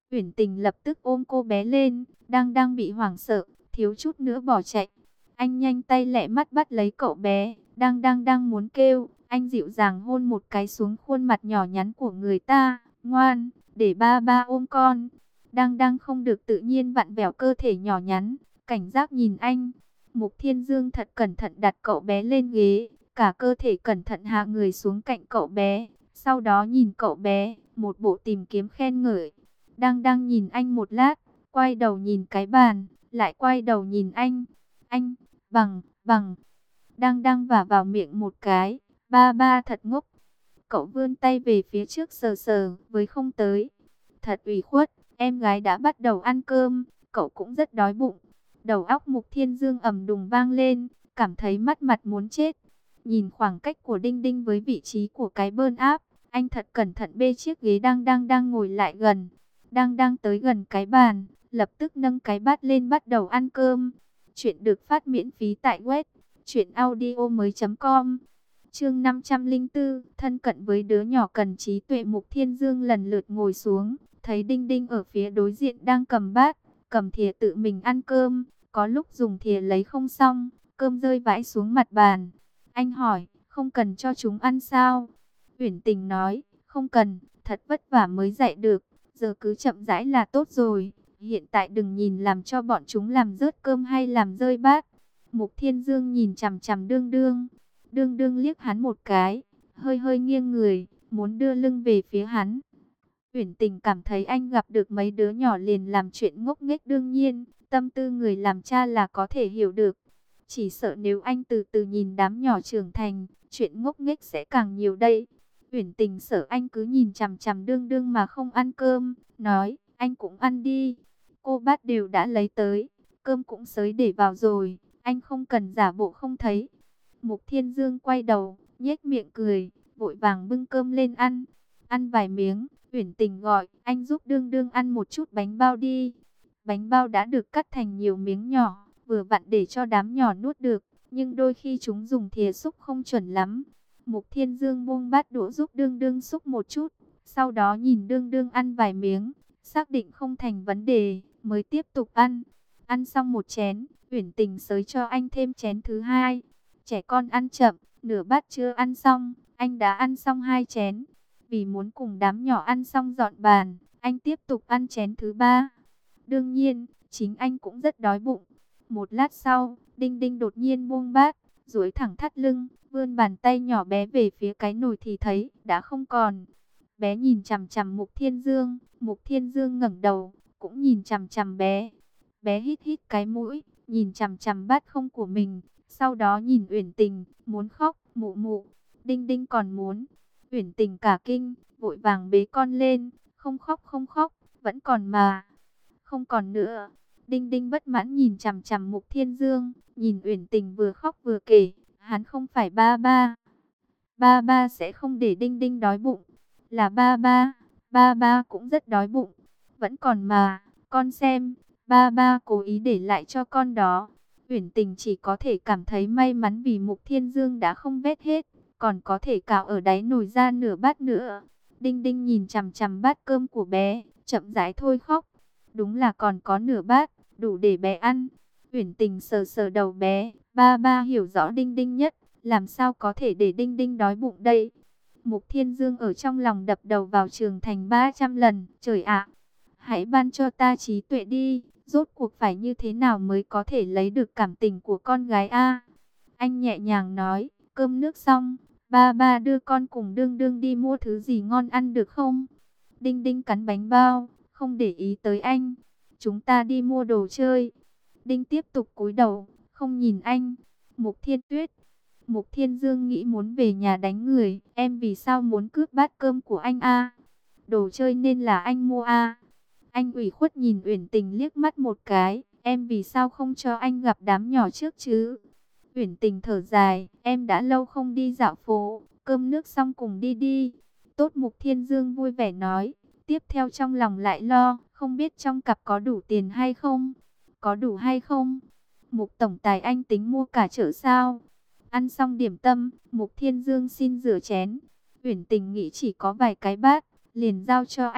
Uyển Tình lập tức ôm cô bé lên, đang bị hoảng sợ, thiếu chút nữa bỏ chạy. Anh nhanh tay lẹ mắt bắt lấy cậu bé, đang muốn kêu, anh dịu dàng hôn một cái xuống khuôn mặt nhỏ nhắn của người ta, ngoan, để ba ba ôm con. Đang không được tự nhiên vặn vẹo cơ thể nhỏ nhắn, cảnh giác nhìn anh. Mục Thiên Dương thật cẩn thận đặt cậu bé lên ghế, cả cơ thể cẩn thận hạ người xuống cạnh cậu bé, sau đó nhìn cậu bé, một bộ tìm kiếm khen ngợi. Đang nhìn anh một lát, quay đầu nhìn cái bàn, lại quay đầu nhìn anh. Anh, bằng, đang vả vào miệng một cái, ba ba thật ngốc. Cậu vươn tay về phía trước sờ sờ, với không tới. Thật ủy khuất, em gái đã bắt đầu ăn cơm, cậu cũng rất đói bụng. Đầu óc Mục Thiên Dương ầm đùng vang lên, cảm thấy mắt mặt muốn chết. Nhìn khoảng cách của Đinh Đinh với vị trí của cái bơn áp, anh thật cẩn thận bê chiếc ghế đang ngồi lại gần. Đang tới gần cái bàn, lập tức nâng cái bát lên bắt đầu ăn cơm. Chuyện được phát miễn phí tại web truyệnaudiomoi.com. Chương 504, thân cận với đứa nhỏ cần trí tuệ. Mục Thiên Dương lần lượt ngồi xuống, thấy Đinh Đinh ở phía đối diện đang cầm bát, cầm thìa tự mình ăn cơm, có lúc dùng thìa lấy không xong, cơm rơi vãi xuống mặt bàn. Anh hỏi, không cần cho chúng ăn sao? Uyển Tình nói, không cần, thật vất vả mới dạy được, giờ cứ chậm rãi là tốt rồi. Hiện tại đừng nhìn làm cho bọn chúng làm rớt cơm hay làm rơi bát. Mục Thiên Dương nhìn chằm chằm Đương Đương. Đương Đương liếc hắn một cái, hơi nghiêng người, muốn đưa lưng về phía hắn. Uyển Tình cảm thấy anh gặp được mấy đứa nhỏ liền làm chuyện ngốc nghếch, đương nhiên, tâm tư người làm cha là có thể hiểu được. Chỉ sợ nếu anh từ từ nhìn đám nhỏ trưởng thành, chuyện ngốc nghếch sẽ càng nhiều đây. Uyển Tình sợ anh cứ nhìn chằm chằm Đương Đương mà không ăn cơm, nói, anh cũng ăn đi. Cô bát đều đã lấy tới, cơm cũng xới để vào rồi, anh không cần giả bộ không thấy. Mục Thiên Dương quay đầu, nhếch miệng cười, vội vàng bưng cơm lên ăn. Ăn vài miếng, Uyển Tình gọi, anh giúp Đương Đương ăn một chút bánh bao đi. Bánh bao đã được cắt thành nhiều miếng nhỏ, vừa vặn để cho đám nhỏ nuốt được, nhưng đôi khi chúng dùng thìa xúc không chuẩn lắm. Mục Thiên Dương buông bát đũa giúp Đương Đương xúc một chút, sau đó nhìn Đương Đương ăn vài miếng, xác định không thành vấn đề, mới tiếp tục ăn. Ăn xong một chén, Uyển Tình xới cho anh thêm chén thứ hai. Trẻ con ăn chậm, nửa bát chưa ăn xong, anh đã ăn xong hai chén. Vì muốn cùng đám nhỏ ăn xong dọn bàn, anh tiếp tục ăn chén thứ ba. Đương nhiên, chính anh cũng rất đói bụng. Một lát sau, Đinh Đinh đột nhiên buông bát, duỗi thẳng thắt lưng, vươn bàn tay nhỏ bé về phía cái nồi thì thấy đã không còn. Bé nhìn chằm chằm Mục Thiên Dương, Mục Thiên Dương ngẩng đầu, cũng nhìn chằm chằm bé. Bé hít hít cái mũi, nhìn chằm chằm bát không của mình, sau đó nhìn Uyển Tình, muốn khóc, mụ mụ. Đinh Đinh còn muốn. Uyển Tình cả kinh, vội vàng bế con lên, không khóc không khóc, vẫn còn mà. Không còn nữa. Đinh Đinh bất mãn nhìn chằm chằm Mục Thiên Dương, nhìn Uyển Tình vừa khóc vừa kể, hắn không phải ba ba. Ba ba sẽ không để Đinh Đinh đói bụng. Là ba ba cũng rất đói bụng. Vẫn còn mà, con xem, ba ba cố ý để lại cho con đó. Uyển Tình chỉ có thể cảm thấy may mắn vì Mục Thiên Dương đã không vét hết, còn có thể cào ở đáy nồi ra nửa bát nữa. Đinh Đinh nhìn chằm chằm bát cơm của bé, chậm rãi thôi khóc. Đúng là còn có nửa bát, đủ để bé ăn. Uyển Tình sờ sờ đầu bé, ba ba hiểu rõ Đinh Đinh nhất, làm sao có thể để Đinh Đinh đói bụng đây. Mục Thiên Dương ở trong lòng đập đầu vào tường thành 300 lần, trời ạ, hãy ban cho ta trí tuệ đi, rốt cuộc phải như thế nào mới có thể lấy được cảm tình của con gái a? Anh nhẹ nhàng nói, cơm nước xong, ba ba đưa con cùng Đương Đương đi mua thứ gì ngon ăn được không? Đinh Đinh cắn bánh bao, không để ý tới anh. Chúng ta đi mua đồ chơi. Đinh tiếp tục cúi đầu, không nhìn anh. Mục Thiên Tuyết. Mục Thiên Dương nghĩ muốn về nhà đánh người. Em vì sao muốn cướp bát cơm của anh a? Đồ chơi nên là anh mua a. Anh ủy khuất nhìn Uyển Tình liếc mắt một cái. Em vì sao không cho anh gặp đám nhỏ trước chứ? Uyển Tình thở dài. Em đã lâu không đi dạo phố. Cơm nước xong cùng đi đi. Tốt, Mục Thiên Dương vui vẻ nói. Tiếp theo trong lòng lại lo, không biết trong cặp có đủ tiền hay không? Có đủ hay không? Mục tổng tài anh tính mua cả chợ sao? Ăn xong điểm tâm, Mục Thiên Dương xin rửa chén. Uyển Tình nghĩ chỉ có vài cái bát, liền giao cho anh.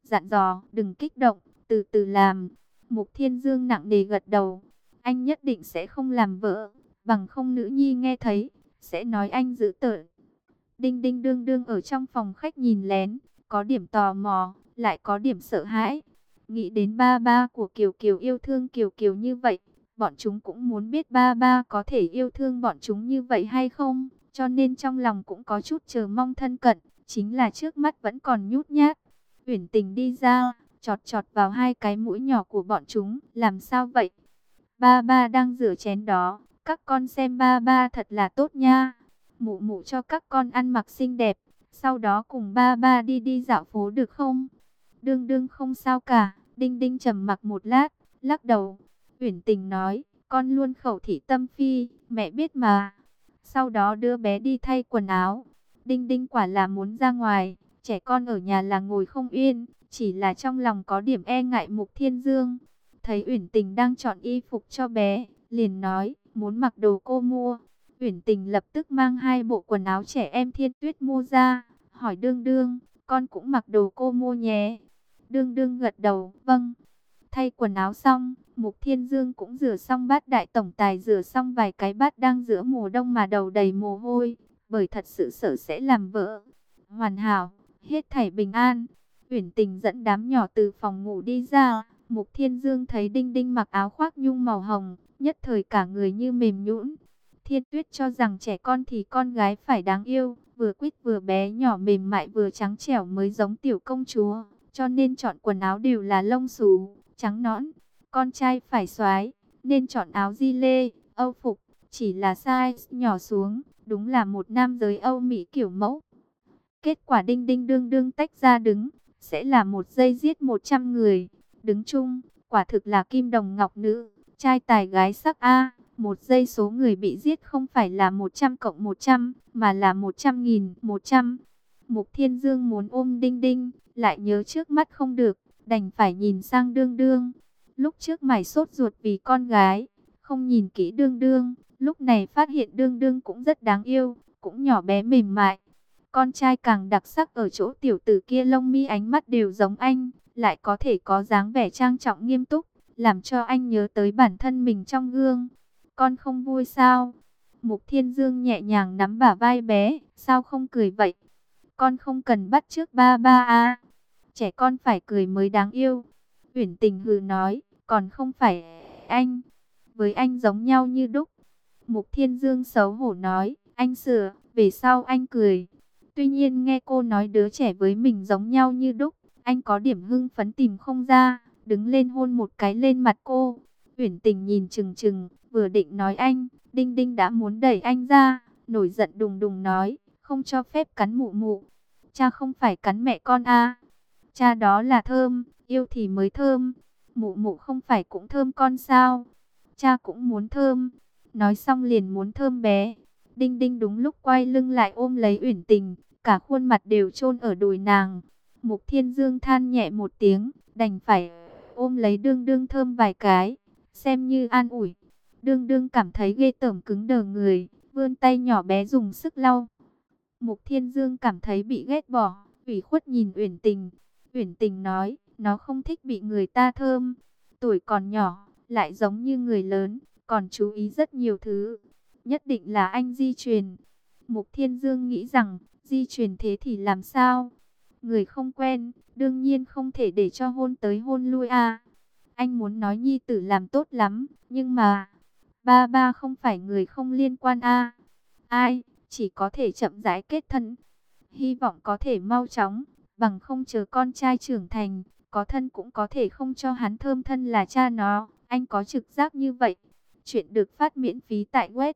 dặn dò, đừng kích động, từ từ làm. Mục Thiên Dương nặng nề gật đầu, anh nhất định sẽ không làm vỡ, bằng không nữ nhi nghe thấy, sẽ nói anh dữ tợn. Đinh đinh đương đương ở trong phòng khách nhìn lén, có điểm tò mò, lại có điểm sợ hãi. Nghĩ đến ba ba của Kiều Kiều yêu thương Kiều Kiều như vậy, bọn chúng cũng muốn biết ba ba có thể yêu thương bọn chúng như vậy hay không, cho nên trong lòng cũng có chút chờ mong thân cận, chính là trước mắt vẫn còn nhút nhát. Uyển Tình đi ra, chọt chọt vào hai cái mũi nhỏ của bọn chúng, làm sao vậy? Ba ba đang rửa chén đó, các con xem ba ba thật là tốt nha. Mụ mụ cho các con ăn mặc xinh đẹp, sau đó cùng ba ba đi đi dạo phố được không? Đương đương không sao cả. Đinh đinh trầm mặc một lát, lắc đầu. Uyển Tình nói, con luôn khẩu thị tâm phi, mẹ biết mà. Sau đó đưa bé đi thay quần áo. Đinh đinh quả là muốn ra ngoài, trẻ con ở nhà là ngồi không yên, chỉ là trong lòng có điểm e ngại Mục Thiên Dương. Thấy Uyển Tình đang chọn y phục cho bé, liền nói, muốn mặc đồ cô mua. Uyển Tình lập tức mang hai bộ quần áo trẻ em Thiên Tuyết mua ra, hỏi đương đương, con cũng mặc đồ cô mua nhé. Đương đương gật đầu, vâng. Thay quần áo xong, Mục Thiên Dương cũng rửa xong bát, đại tổng tài rửa xong vài cái bát đang giữa mùa đông mà đầu đầy mồ hôi, bởi thật sự sợ sẽ làm vỡ. Hoàn hảo, hết thảy bình an. Uyển Tình dẫn đám nhỏ từ phòng ngủ đi ra, Mục Thiên Dương thấy Đinh Đinh mặc áo khoác nhung màu hồng, nhất thời cả người như mềm nhũn. Thiên Tuyết cho rằng trẻ con thì con gái phải đáng yêu, vừa quýt vừa bé nhỏ mềm mại vừa trắng trẻo mới giống tiểu công chúa, cho nên chọn quần áo đều là lông xù, trắng nõn. Con trai phải xoái, nên chọn áo di lê, Âu phục, chỉ là size nhỏ xuống, đúng là một nam giới Âu Mỹ kiểu mẫu. Kết quả Đinh Đinh đương đương tách ra đứng, sẽ là một giây giết 100 người. Đứng chung, quả thực là kim đồng ngọc nữ, trai tài gái sắc a. Một giây số người bị giết không phải là 100 cộng 100, mà là 100.000, 100. Mục Thiên Dương muốn ôm Đinh Đinh, lại nhớ trước mắt không được, đành phải nhìn sang đương đương. Lúc trước mải sốt ruột vì con gái, không nhìn kỹ đương đương, lúc này phát hiện đương đương cũng rất đáng yêu, cũng nhỏ bé mềm mại. Con trai càng đặc sắc ở chỗ tiểu tử kia lông mi ánh mắt đều giống anh, lại có thể có dáng vẻ trang trọng nghiêm túc, làm cho anh nhớ tới bản thân mình trong gương. Con không vui sao? Mục Thiên Dương nhẹ nhàng nắm bả vai bé, sao không cười vậy? Con không cần bắt chước ba ba à? Trẻ con phải cười mới đáng yêu. Uyển Tình hừ nói, còn không phải anh, với anh giống nhau như đúc. Mục Thiên Dương xấu hổ nói, anh sửa, về sau anh cười. Tuy nhiên nghe cô nói đứa trẻ với mình giống nhau như đúc, anh có điểm hưng phấn tìm không ra, đứng lên hôn một cái lên mặt cô. Uyển Tình nhìn chừng chừng, vừa định nói anh, Đinh Đinh đã muốn đẩy anh ra, nổi giận đùng đùng nói, không cho phép cắn mụ mụ. Cha không phải cắn mẹ con à? Cha đó là thơm, yêu thì mới thơm. Mụ mụ không phải cũng thơm con sao? Cha cũng muốn thơm. Nói xong liền muốn thơm bé. Đinh Đinh đúng lúc quay lưng lại ôm lấy Uyển Tình, cả khuôn mặt đều chôn ở đùi nàng. Mục Thiên Dương than nhẹ một tiếng, đành phải ôm lấy đương đương thơm vài cái, xem như an ủi. Đương đương cảm thấy ghê tởm cứng đờ người, vươn tay nhỏ bé dùng sức lau. Mục Thiên Dương cảm thấy bị ghét bỏ, ủy khuất nhìn Uyển Tình. Uyển Tình nói, nó không thích bị người ta thơm. Tuổi còn nhỏ, lại giống như người lớn, còn chú ý rất nhiều thứ. Nhất định là anh di truyền. Mục Thiên Dương nghĩ rằng, di truyền thế thì làm sao? Người không quen, đương nhiên không thể để cho hôn tới hôn lui à. Anh muốn nói nhi tử làm tốt lắm, nhưng mà ba ba không phải người không liên quan à. Ai, chỉ có thể chậm rãi kết thân. Hy vọng có thể mau chóng, bằng không chờ con trai trưởng thành, có thân cũng có thể không cho hắn thơm thân là cha nó. Anh có trực giác như vậy. Chuyện được phát miễn phí tại web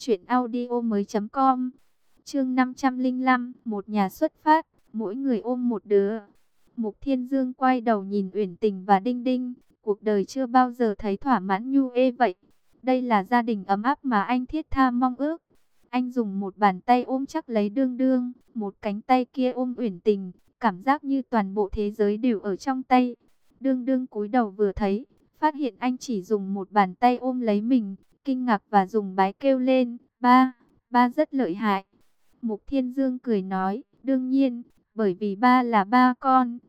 truyệnaudiomoi.com. Chương 505, một nhà xuất phát, mỗi người ôm một đứa. Mục Thiên Dương quay đầu nhìn Uyển Tình và Đinh Đinh, cuộc đời chưa bao giờ thấy thỏa mãn nhu ê vậy. Đây là gia đình ấm áp mà anh thiết tha mong ước. Anh dùng một bàn tay ôm chắc lấy đương đương, một cánh tay kia ôm Uyển Tình, cảm giác như toàn bộ thế giới đều ở trong tay. Đương đương cúi đầu vừa thấy, phát hiện anh chỉ dùng một bàn tay ôm lấy mình, kinh ngạc và dùng bái kêu lên, ba, ba rất lợi hại. Mục Thiên Dương cười nói, đương nhiên, bởi vì ba là ba con.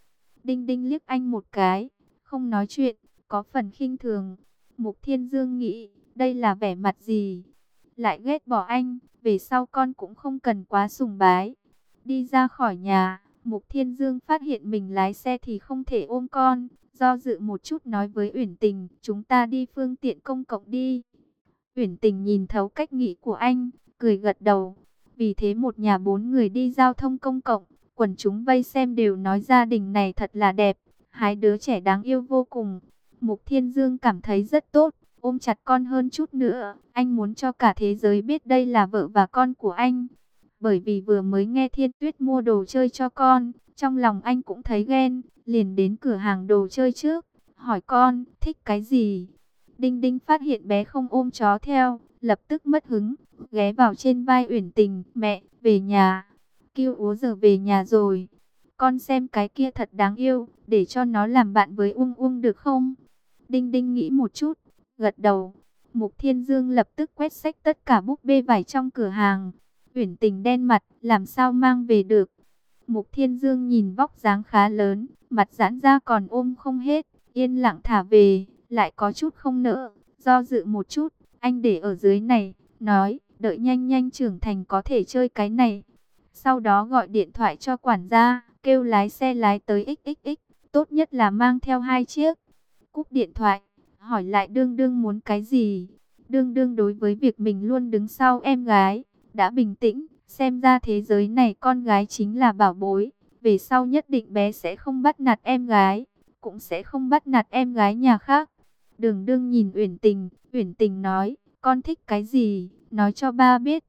Đinh Đinh liếc anh một cái, không nói chuyện, có phần khinh thường. Mục Thiên Dương nghĩ, đây là vẻ mặt gì? Lại ghét bỏ anh, về sau con cũng không cần quá sùng bái. Đi ra khỏi nhà, Mục Thiên Dương phát hiện mình lái xe thì không thể ôm con. Do dự một chút nói với Uyển Tình, chúng ta đi phương tiện công cộng đi. Uyển Tình nhìn thấu cách nghĩ của anh, cười gật đầu. Vì thế một nhà 4 người đi giao thông công cộng, quần chúng vây xem đều nói gia đình này thật là đẹp, hai đứa trẻ đáng yêu vô cùng. Mục Thiên Dương cảm thấy rất tốt, ôm chặt con hơn chút nữa, anh muốn cho cả thế giới biết đây là vợ và con của anh. Bởi vì vừa mới nghe Thiên Tuyết mua đồ chơi cho con, trong lòng anh cũng thấy ghen, liền đến cửa hàng đồ chơi trước, hỏi con, thích cái gì? Đinh Đinh phát hiện bé không ôm chó theo, lập tức mất hứng, ghé vào trên vai Uyển Tình, mẹ, về nhà. Kêu Úa giờ về nhà rồi. Con xem cái kia thật đáng yêu, để cho nó làm bạn với Ung Ung được không? Đinh Đinh nghĩ một chút, gật đầu. Mục Thiên Dương lập tức quét xách tất cả búp bê vải trong cửa hàng. Uyển Tình đen mặt, làm sao mang về được? Mục Thiên Dương nhìn vóc dáng khá lớn, mặt giãn ra còn ôm không hết, yên lặng thả về, lại có chút không nỡ, do dự một chút, anh để ở dưới này, nói, đợi nhanh nhanh trưởng thành có thể chơi cái này. Sau đó gọi điện thoại cho quản gia, kêu lái xe lái tới XXX, tốt nhất là mang theo 2 chiếc. Cúp điện thoại, hỏi lại Đương Đương muốn cái gì. Đương Đương đối với việc mình luôn đứng sau em gái, đã bình tĩnh, xem ra thế giới này con gái chính là bảo bối. Về sau nhất định bé sẽ không bắt nạt em gái, cũng sẽ không bắt nạt em gái nhà khác. Đường Đương nhìn Uyển Tình nói, con thích cái gì, nói cho ba biết.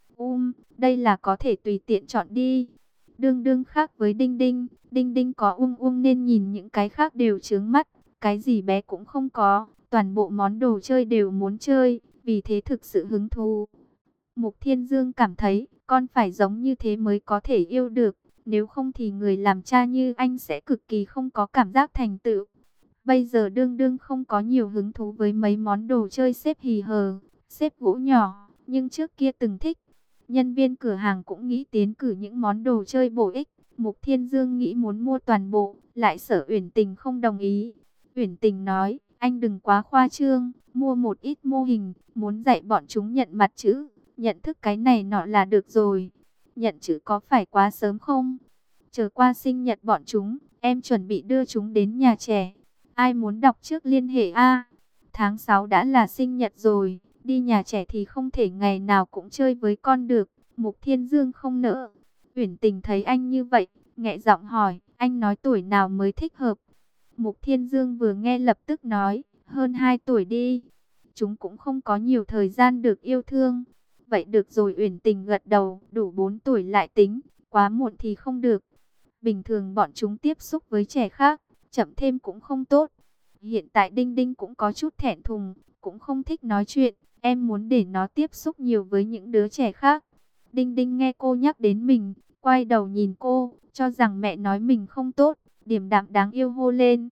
Đây là có thể tùy tiện chọn đi. Đương Đương khác với Đinh Đinh, Đinh Đinh có nên nhìn những cái khác đều chướng mắt, cái gì bé cũng không có, toàn bộ món đồ chơi đều muốn chơi, vì thế thực sự hứng thú. Mục Thiên Dương cảm thấy, con phải giống như thế mới có thể yêu được, nếu không thì người làm cha như anh sẽ cực kỳ không có cảm giác thành tựu. Bây giờ Đương Đương không có nhiều hứng thú với mấy món đồ chơi xếp hì hờ, xếp gỗ nhỏ, nhưng trước kia từng thích. Nhân viên cửa hàng cũng nghĩ tiến cử những món đồ chơi bổ ích. Mục Thiên Dương nghĩ muốn mua toàn bộ, lại sợ Uyển Tình không đồng ý. Uyển Tình nói, anh đừng quá khoa trương, mua một ít mô hình, muốn dạy bọn chúng nhận mặt chữ, nhận thức cái này nọ là được rồi. Nhận chữ có phải quá sớm không? Chờ qua sinh nhật bọn chúng, em chuẩn bị đưa chúng đến nhà trẻ. Ai muốn đọc trước liên hệ A. Tháng 6 đã là sinh nhật rồi, đi nhà trẻ thì không thể ngày nào cũng chơi với con được. Mục Thiên Dương không nỡ. Uyển Tình thấy anh như vậy, nhẹ giọng hỏi, anh nói tuổi nào mới thích hợp? Mục Thiên Dương vừa nghe lập tức nói, hơn 2 tuổi đi. Chúng cũng không có nhiều thời gian được yêu thương. Vậy được rồi, Uyển Tình gật đầu, đủ 4 tuổi lại tính, quá muộn thì không được. Bình thường bọn chúng tiếp xúc với trẻ khác, chậm thêm cũng không tốt. Hiện tại Đinh Đinh cũng có chút thẹn thùng, cũng không thích nói chuyện. Em muốn để nó tiếp xúc nhiều với những đứa trẻ khác. Đinh Đinh nghe cô nhắc đến mình, quay đầu nhìn cô, cho rằng mẹ nói mình không tốt. Điềm đạm đáng yêu hô lên,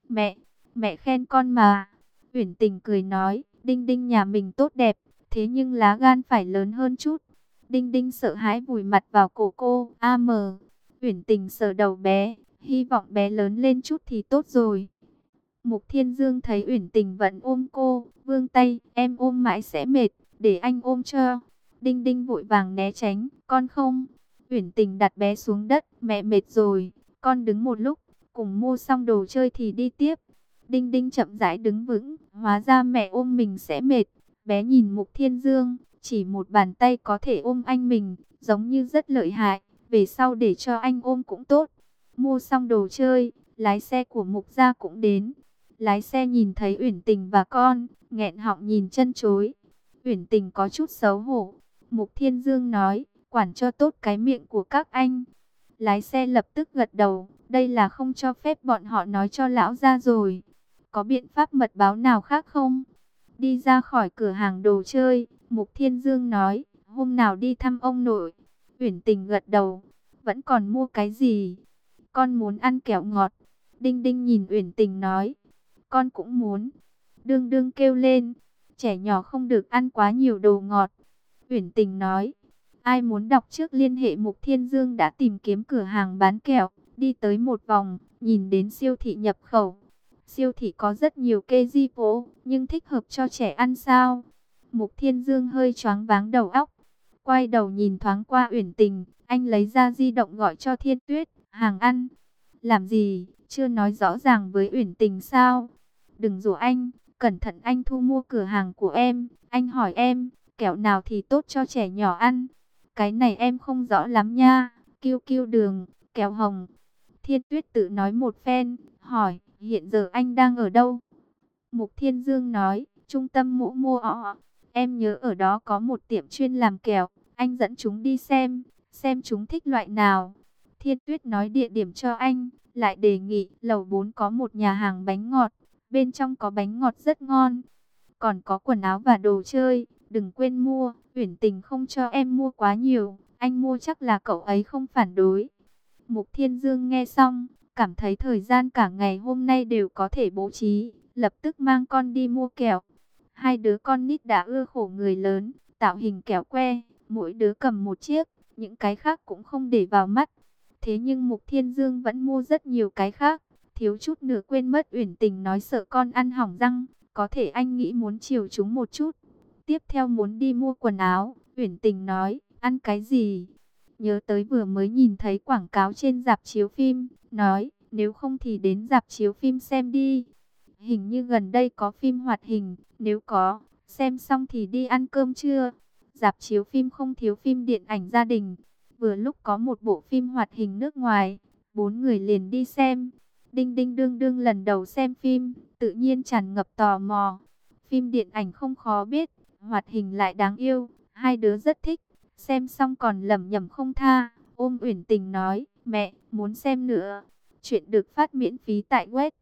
mẹ khen con mà. Uyển Tình cười nói, Đinh Đinh nhà mình tốt đẹp, thế nhưng lá gan phải lớn hơn chút. Đinh Đinh sợ hãi vùi mặt vào cổ cô, Uyển Tình sờ đầu bé, hy vọng bé lớn lên chút thì tốt rồi. Mục Thiên Dương thấy Uyển Tình vẫn ôm cô, vươn tay, em ôm mãi sẽ mệt, để anh ôm cho. Đinh Đinh vội vàng né tránh, con không. Uyển Tình đặt bé xuống đất, mẹ mệt rồi, con đứng một lúc, cùng mua xong đồ chơi thì đi tiếp. Đinh Đinh chậm rãi đứng vững, hóa ra mẹ ôm mình sẽ mệt. Bé nhìn Mục Thiên Dương, chỉ một bàn tay có thể ôm anh mình, giống như rất lợi hại, về sau để cho anh ôm cũng tốt. Mua xong đồ chơi, lái xe của Mục gia cũng đến. Lái xe nhìn thấy Uyển Tình và con, nghẹn họng nhìn chân chối. Uyển Tình có chút xấu hổ. Mục Thiên Dương nói, quản cho tốt cái miệng của các anh. Lái xe lập tức gật đầu, đây là không cho phép bọn họ nói cho lão gia rồi. Có biện pháp mật báo nào khác không? Đi ra khỏi cửa hàng đồ chơi, Mục Thiên Dương nói, hôm nào đi thăm ông nội. Uyển Tình gật đầu, vẫn còn mua cái gì? Con muốn ăn kẹo ngọt. Đinh Đinh nhìn Uyển Tình nói, con cũng muốn. Đương Đương kêu lên, trẻ nhỏ không được ăn quá nhiều đồ ngọt. Uyển Tình nói, ai muốn đọc trước liên hệ. Mục Thiên Dương đã tìm kiếm cửa hàng bán kẹo, đi tới một vòng, Nhìn đến siêu thị nhập khẩu. Siêu thị có rất nhiều cây di phố, nhưng thích hợp cho trẻ ăn sao? Mục Thiên Dương hơi choáng váng đầu óc. Quay đầu nhìn thoáng qua Uyển Tình, anh lấy ra di động gọi cho Thiên Tuyết, hàng ăn. Làm gì, chưa nói rõ ràng với Uyển Tình sao? Đừng rủ anh, cẩn thận anh thu mua cửa hàng của em. Anh hỏi em, kẹo nào thì tốt cho trẻ nhỏ ăn? Cái này em không rõ lắm nha. Kiêu kiêu đường, kẹo hồng. Thiên Tuyết tự nói một phen, hỏi, hiện giờ anh đang ở đâu? Mục Thiên Dương nói, trung tâm mũ mua ọ. Em nhớ ở đó có một tiệm chuyên làm kẹo, anh dẫn chúng đi xem chúng thích loại nào. Thiên Tuyết nói địa điểm cho anh, lại đề nghị lầu 4 có một nhà hàng bánh ngọt, bên trong có bánh ngọt rất ngon. Còn có quần áo và đồ chơi, đừng quên mua, Uyển Tình không cho em mua quá nhiều, anh mua chắc là cậu ấy không phản đối. Mục Thiên Dương nghe xong, cảm thấy thời gian cả ngày hôm nay đều có thể bố trí, lập tức mang con đi mua kẹo. Hai đứa con nít đã ưa khổ người lớn, tạo hình kẹo que, mỗi đứa cầm một chiếc, những cái khác cũng không để vào mắt. Thế nhưng Mục Thiên Dương vẫn mua rất nhiều cái khác, thiếu chút nữa quên mất Uyển Tình nói sợ con ăn hỏng răng, có thể anh nghĩ muốn chiều chúng một chút. Tiếp theo muốn đi mua quần áo, Uyển Tình nói, ăn cái gì? Nhớ tới vừa mới nhìn thấy quảng cáo trên rạp chiếu phim, nói, nếu không thì đến rạp chiếu phim xem đi. Hình như gần đây có phim hoạt hình, nếu có, xem xong thì đi ăn cơm trưa. Rạp chiếu phim không thiếu phim điện ảnh gia đình. Vừa lúc có một bộ phim hoạt hình nước ngoài, bốn người liền đi xem. Đinh đinh đương đương lần đầu xem phim, tự nhiên tràn ngập tò mò. Phim điện ảnh không khó biết, hoạt hình lại đáng yêu, hai đứa rất thích. Xem xong còn lẩm nhẩm không tha, ôm Uyển Tình nói, mẹ, muốn xem nữa. Chuyện được phát miễn phí tại web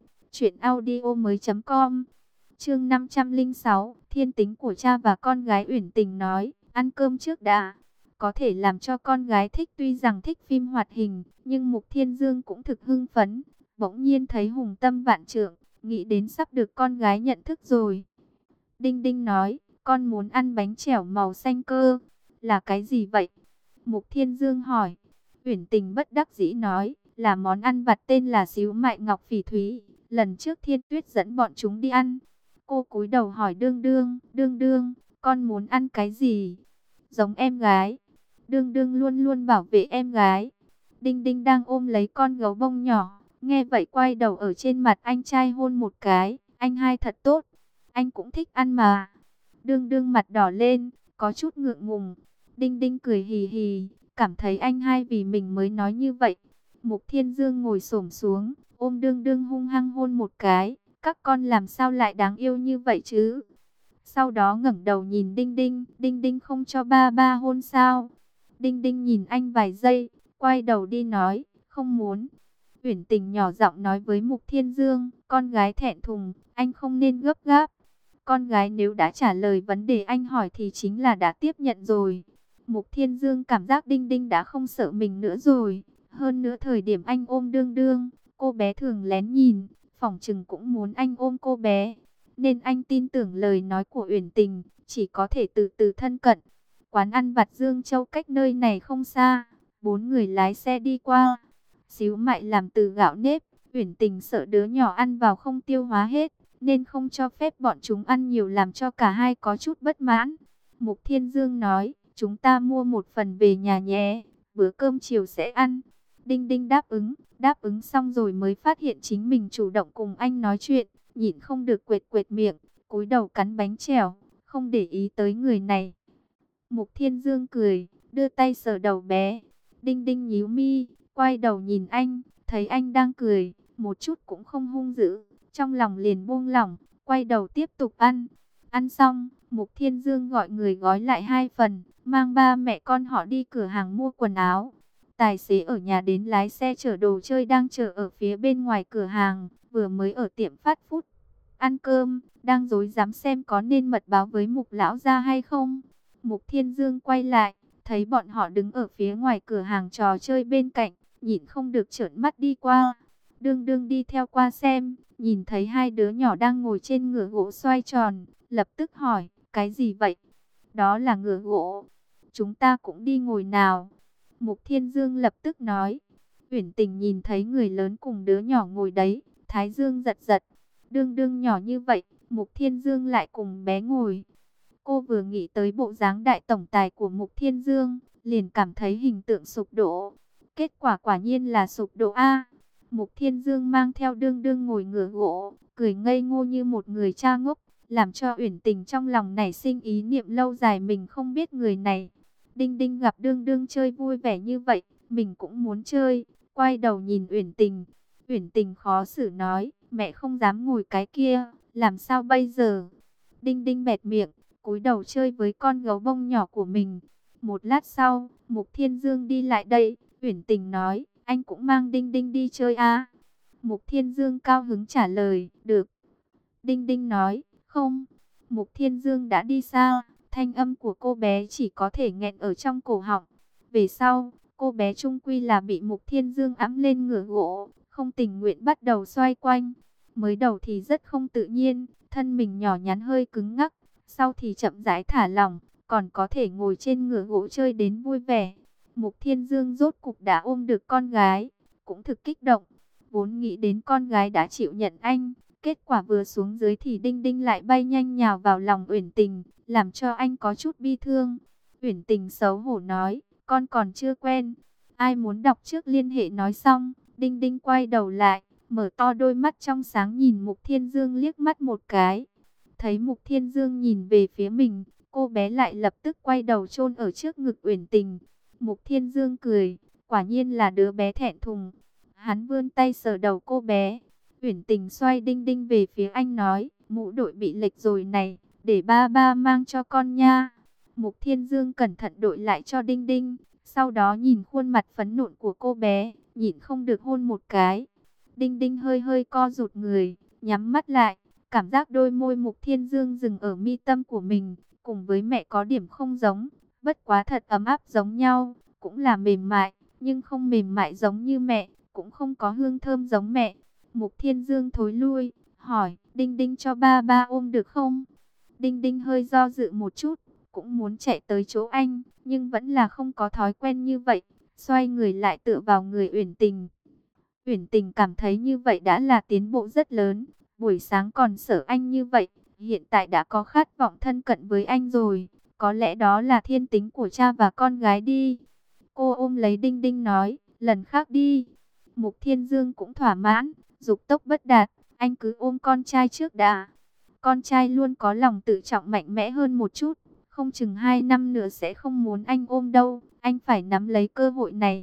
truyệnaudiomoi.com. Chương 506, thiên tính của cha và con gái. Uyển Tình nói, ăn cơm trước đã. Có thể làm cho con gái thích, tuy rằng thích phim hoạt hình, nhưng Mục Thiên Dương cũng thực hưng phấn. Bỗng nhiên thấy hùng tâm vạn trượng, nghĩ đến sắp được con gái nhận thức rồi. Đinh Đinh nói, con muốn ăn bánh chèo màu xanh cơ. Là cái gì vậy? Mục Thiên Dương hỏi. Uyển Tình bất đắc dĩ nói, là món ăn vặt tên là xíu mại ngọc phỉ thúy. Lần trước Thiên Tuyết dẫn bọn chúng đi ăn. Cô cúi đầu hỏi đương đương, con muốn ăn cái gì? Giống em gái. Đương đương luôn luôn bảo vệ em gái. Đinh Đinh đang ôm lấy con gấu bông nhỏ. Nghe vậy quay đầu ở trên mặt anh trai hôn một cái. Anh hai thật tốt. Anh cũng thích ăn mà. Đương đương mặt đỏ lên, có chút ngượng ngùng. Đinh Đinh cười hì hì, cảm thấy anh hai vì mình mới nói như vậy. Mục Thiên Dương ngồi xổm xuống, ôm đương đương hung hăng hôn một cái. Các con làm sao lại đáng yêu như vậy chứ? Sau đó ngẩng đầu nhìn Đinh Đinh, Đinh Đinh không cho ba ba hôn sao? Đinh Đinh nhìn anh vài giây, quay đầu đi nói, không muốn. Uyển Tình nhỏ giọng nói với Mục Thiên Dương, con gái thẹn thùng, anh không nên gấp gáp. Con gái nếu đã trả lời vấn đề anh hỏi thì chính là đã tiếp nhận rồi. Mục Thiên Dương cảm giác Đinh Đinh đã không sợ mình nữa rồi. Hơn nữa thời điểm anh ôm đương đương, cô bé thường lén nhìn, phỏng chừng cũng muốn anh ôm cô bé. Nên anh tin tưởng lời nói của Uyển Tình, chỉ có thể từ từ thân cận. Quán ăn vặt Dương Châu cách nơi này không xa, bốn người lái xe đi qua. Xíu mại làm từ gạo nếp, Uyển Tình sợ đứa nhỏ ăn vào không tiêu hóa hết, nên không cho phép bọn chúng ăn nhiều, làm cho cả hai có chút bất mãn. Mục Thiên Dương nói, chúng ta mua một phần về nhà nhé, bữa cơm chiều sẽ ăn. Đinh Đinh đáp ứng xong rồi mới phát hiện chính mình chủ động cùng anh nói chuyện, nhịn không được quệt quệt miệng, cúi đầu cắn bánh chèo, không để ý tới người này. Mục Thiên Dương cười, đưa tay sờ đầu bé. Đinh Đinh nhíu mi, quay đầu nhìn anh, thấy anh đang cười, một chút cũng không hung dữ, trong lòng liền buông lỏng, quay đầu tiếp tục ăn. Ăn xong, Mục Thiên Dương gọi người gói lại 2 phần, mang ba mẹ con họ đi cửa hàng mua quần áo. Tài xế ở nhà đến lái xe chở đồ chơi đang chờ ở phía bên ngoài cửa hàng, vừa mới ở tiệm fast food ăn cơm, đang rối rắm xem có nên mật báo với Mục lão gia hay không. Mục Thiên Dương quay lại, thấy bọn họ đứng ở phía ngoài cửa hàng trò chơi bên cạnh, nhịn không được trợn mắt đi qua. Đương đương đi theo qua xem, nhìn thấy hai đứa nhỏ đang ngồi trên ngựa gỗ xoay tròn, lập tức hỏi, cái gì vậy? Đó là ngựa gỗ. Chúng ta cũng đi ngồi nào. Mục Thiên Dương lập tức nói, Uyển Tình nhìn thấy người lớn cùng đứa nhỏ ngồi đấy, thái dương giật giật. Đương đương nhỏ như vậy, Mục Thiên Dương lại cùng bé ngồi. Cô vừa nghĩ tới bộ dáng đại tổng tài của Mục Thiên Dương, liền cảm thấy hình tượng sụp đổ. Kết quả quả nhiên là sụp đổ a. Mục Thiên Dương mang theo đương đương ngồi ngửa gỗ, cười ngây ngô như một người cha ngốc, làm cho Uyển Tình trong lòng nảy sinh ý niệm lâu dài mình không biết người này. Đinh Đinh gặp đương đương chơi vui vẻ như vậy, mình cũng muốn chơi, quay đầu nhìn Uyển Tình. Uyển Tình khó xử nói, mẹ không dám ngồi cái kia, làm sao bây giờ? Đinh Đinh bẹt miệng, cúi đầu chơi với con gấu bông nhỏ của mình. Một lát sau, Mục Thiên Dương đi lại đây, Uyển Tình nói, anh cũng mang Đinh Đinh đi chơi à? Mục Thiên Dương cao hứng trả lời, được. Đinh Đinh nói, không. Mục Thiên Dương đã đi xa, thanh âm của cô bé chỉ có thể nghẹn ở trong cổ họng. Về sau, cô bé chung quy là bị Mục Thiên Dương ẵm lên ngửa gỗ, không tình nguyện bắt đầu xoay quanh. Mới đầu thì rất không tự nhiên, thân mình nhỏ nhắn hơi cứng ngắc, sau thì chậm rãi thả lỏng, còn có thể ngồi trên ngửa gỗ chơi đến vui vẻ. Mục Thiên Dương rốt cục đã ôm được con gái, cũng thực kích động, vốn nghĩ đến con gái đã chịu nhận anh. Kết quả vừa xuống dưới thì Đinh Đinh lại bay nhanh nhào vào lòng Uyển Tình, làm cho anh có chút bi thương. Uyển Tình xấu hổ nói, con còn chưa quen. Ai muốn đọc trước liên hệ nói xong, Đinh Đinh quay đầu lại, mở to đôi mắt trong sáng nhìn Mục Thiên Dương liếc mắt một cái. Thấy Mục Thiên Dương nhìn về phía mình, cô bé lại lập tức quay đầu chôn ở trước ngực Uyển Tình. Mục Thiên Dương cười, quả nhiên là đứa bé thẹn thùng. Hắn vươn tay sờ đầu cô bé. Uyển Tình xoay Đinh Đinh về phía anh nói, mũ đội bị lệch rồi này, để ba ba mang cho con nha. Mục Thiên Dương cẩn thận đội lại cho Đinh Đinh, sau đó nhìn khuôn mặt phấn nộn của cô bé, nhịn không được hôn một cái. Đinh Đinh hơi hơi co rụt người, nhắm mắt lại, cảm giác đôi môi Mục Thiên Dương dừng ở mi tâm của mình, cùng với mẹ có điểm không giống, bất quá thật ấm áp giống nhau, cũng là mềm mại, nhưng không mềm mại giống như mẹ, cũng không có hương thơm giống mẹ. Mục Thiên Dương thối lui, hỏi, Đinh Đinh cho ba ba ôm được không? Đinh Đinh hơi do dự một chút, cũng muốn chạy tới chỗ anh, nhưng vẫn là không có thói quen như vậy, xoay người lại tựa vào người Uyển Tình. Uyển Tình cảm thấy như vậy đã là tiến bộ rất lớn, buổi sáng còn sợ anh như vậy, hiện tại đã có khát vọng thân cận với anh rồi, có lẽ đó là thiên tính của cha và con gái đi. Cô ôm lấy Đinh Đinh nói, lần khác đi. Mục Thiên Dương cũng thỏa mãn, dục tốc bất đạt, anh cứ ôm con trai trước đã. Con trai luôn có lòng tự trọng mạnh mẽ hơn một chút, không chừng 2 năm nữa sẽ không muốn anh ôm đâu, anh phải nắm lấy cơ hội này.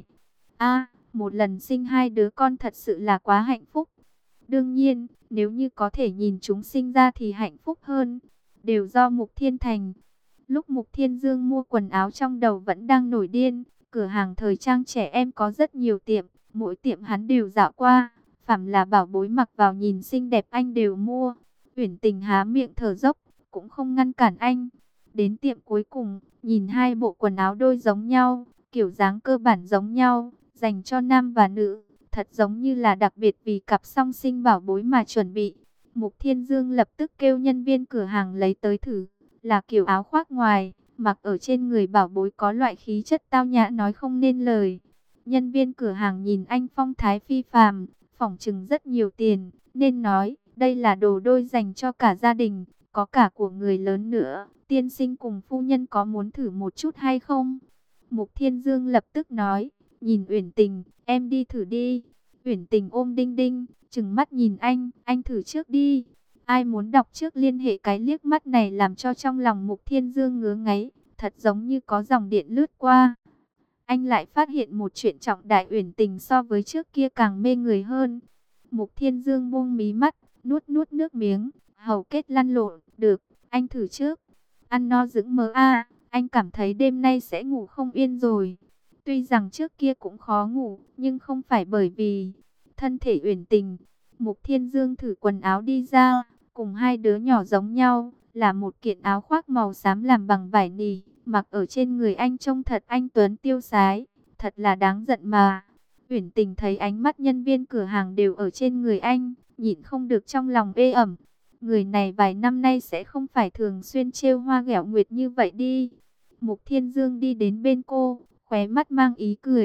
Một lần sinh 2 đứa con thật sự là quá hạnh phúc. Đương nhiên, nếu như có thể nhìn chúng sinh ra thì hạnh phúc hơn, đều do Mục Thiên Thành. Lúc Mục Thiên Dương mua quần áo trong đầu vẫn đang nổi điên, cửa hàng thời trang trẻ em có rất nhiều tiệm, mỗi tiệm hắn đều dạo qua, phàm là bảo bối mặc vào nhìn xinh đẹp anh đều mua. Uyển Tình há miệng thở dốc, cũng không ngăn cản anh. Đến tiệm cuối cùng, nhìn 2 bộ quần áo đôi giống nhau, kiểu dáng cơ bản giống nhau, dành cho nam và nữ, thật giống như là đặc biệt vì cặp song sinh bảo bối mà chuẩn bị. Mục Thiên Dương lập tức kêu nhân viên cửa hàng lấy tới thử, là kiểu áo khoác ngoài, mặc ở trên người bảo bối có loại khí chất tao nhã nói không nên lời. Nhân viên cửa hàng nhìn anh phong thái phi phàm, phỏng chừng rất nhiều tiền, nên nói, đây là đồ đôi dành cho cả gia đình, có cả của người lớn nữa. Tiên sinh cùng phu nhân có muốn thử một chút hay không? Mục Thiên Dương lập tức nói, nhìn Uyển Tình, em đi thử đi. Uyển Tình ôm Đinh Đinh, trừng mắt nhìn anh thử trước đi. Ai muốn đọc trước liên hệ, cái liếc mắt này làm cho trong lòng Mục Thiên Dương ngứa ngáy, thật giống như có dòng điện lướt qua. Anh lại phát hiện một chuyện trọng đại, Uyển Tình so với trước kia càng mê người hơn. Mục Thiên Dương buông mí mắt, nuốt nuốt nước miếng, hầu kết lăn lộn, được, anh thử trước. Ăn no dưỡng mỡ anh cảm thấy đêm nay sẽ ngủ không yên rồi. Tuy rằng trước kia cũng khó ngủ, nhưng không phải bởi vì thân thể Uyển Tình. Mục Thiên Dương thử quần áo đi ra, cùng 2 đứa nhỏ giống nhau, là một kiện áo khoác màu xám làm bằng vải nỉ, mặc ở trên người anh trông thật anh tuấn tiêu sái, thật là đáng giận mà. Uyển Tình thấy ánh mắt nhân viên cửa hàng đều ở trên người anh, nhịn không được trong lòng ê ẩm. Người này vài năm nay sẽ không phải thường xuyên trêu hoa ghẹo nguyệt như vậy đi. Mục Thiên Dương đi đến bên cô, khóe mắt mang ý cười,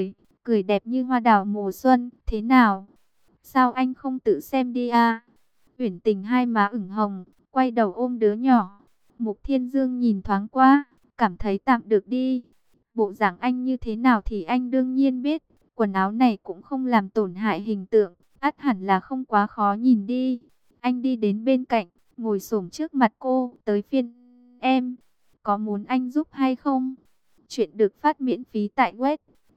cười đẹp như hoa đào mùa xuân. Thế nào? Sao anh không tự xem đi à? Uyển Tình hai má ửng hồng, quay đầu ôm đứa nhỏ. Mục Thiên Dương nhìn thoáng qua, cảm thấy tạm được đi. Bộ dạng anh như thế nào thì anh đương nhiên biết. Quần áo này cũng không làm tổn hại hình tượng, ắt hẳn là không quá khó nhìn đi. Anh đi đến bên cạnh, ngồi xổm trước mặt cô. Tới phiên em, có muốn anh giúp hay không? Chuyện được phát miễn phí tại web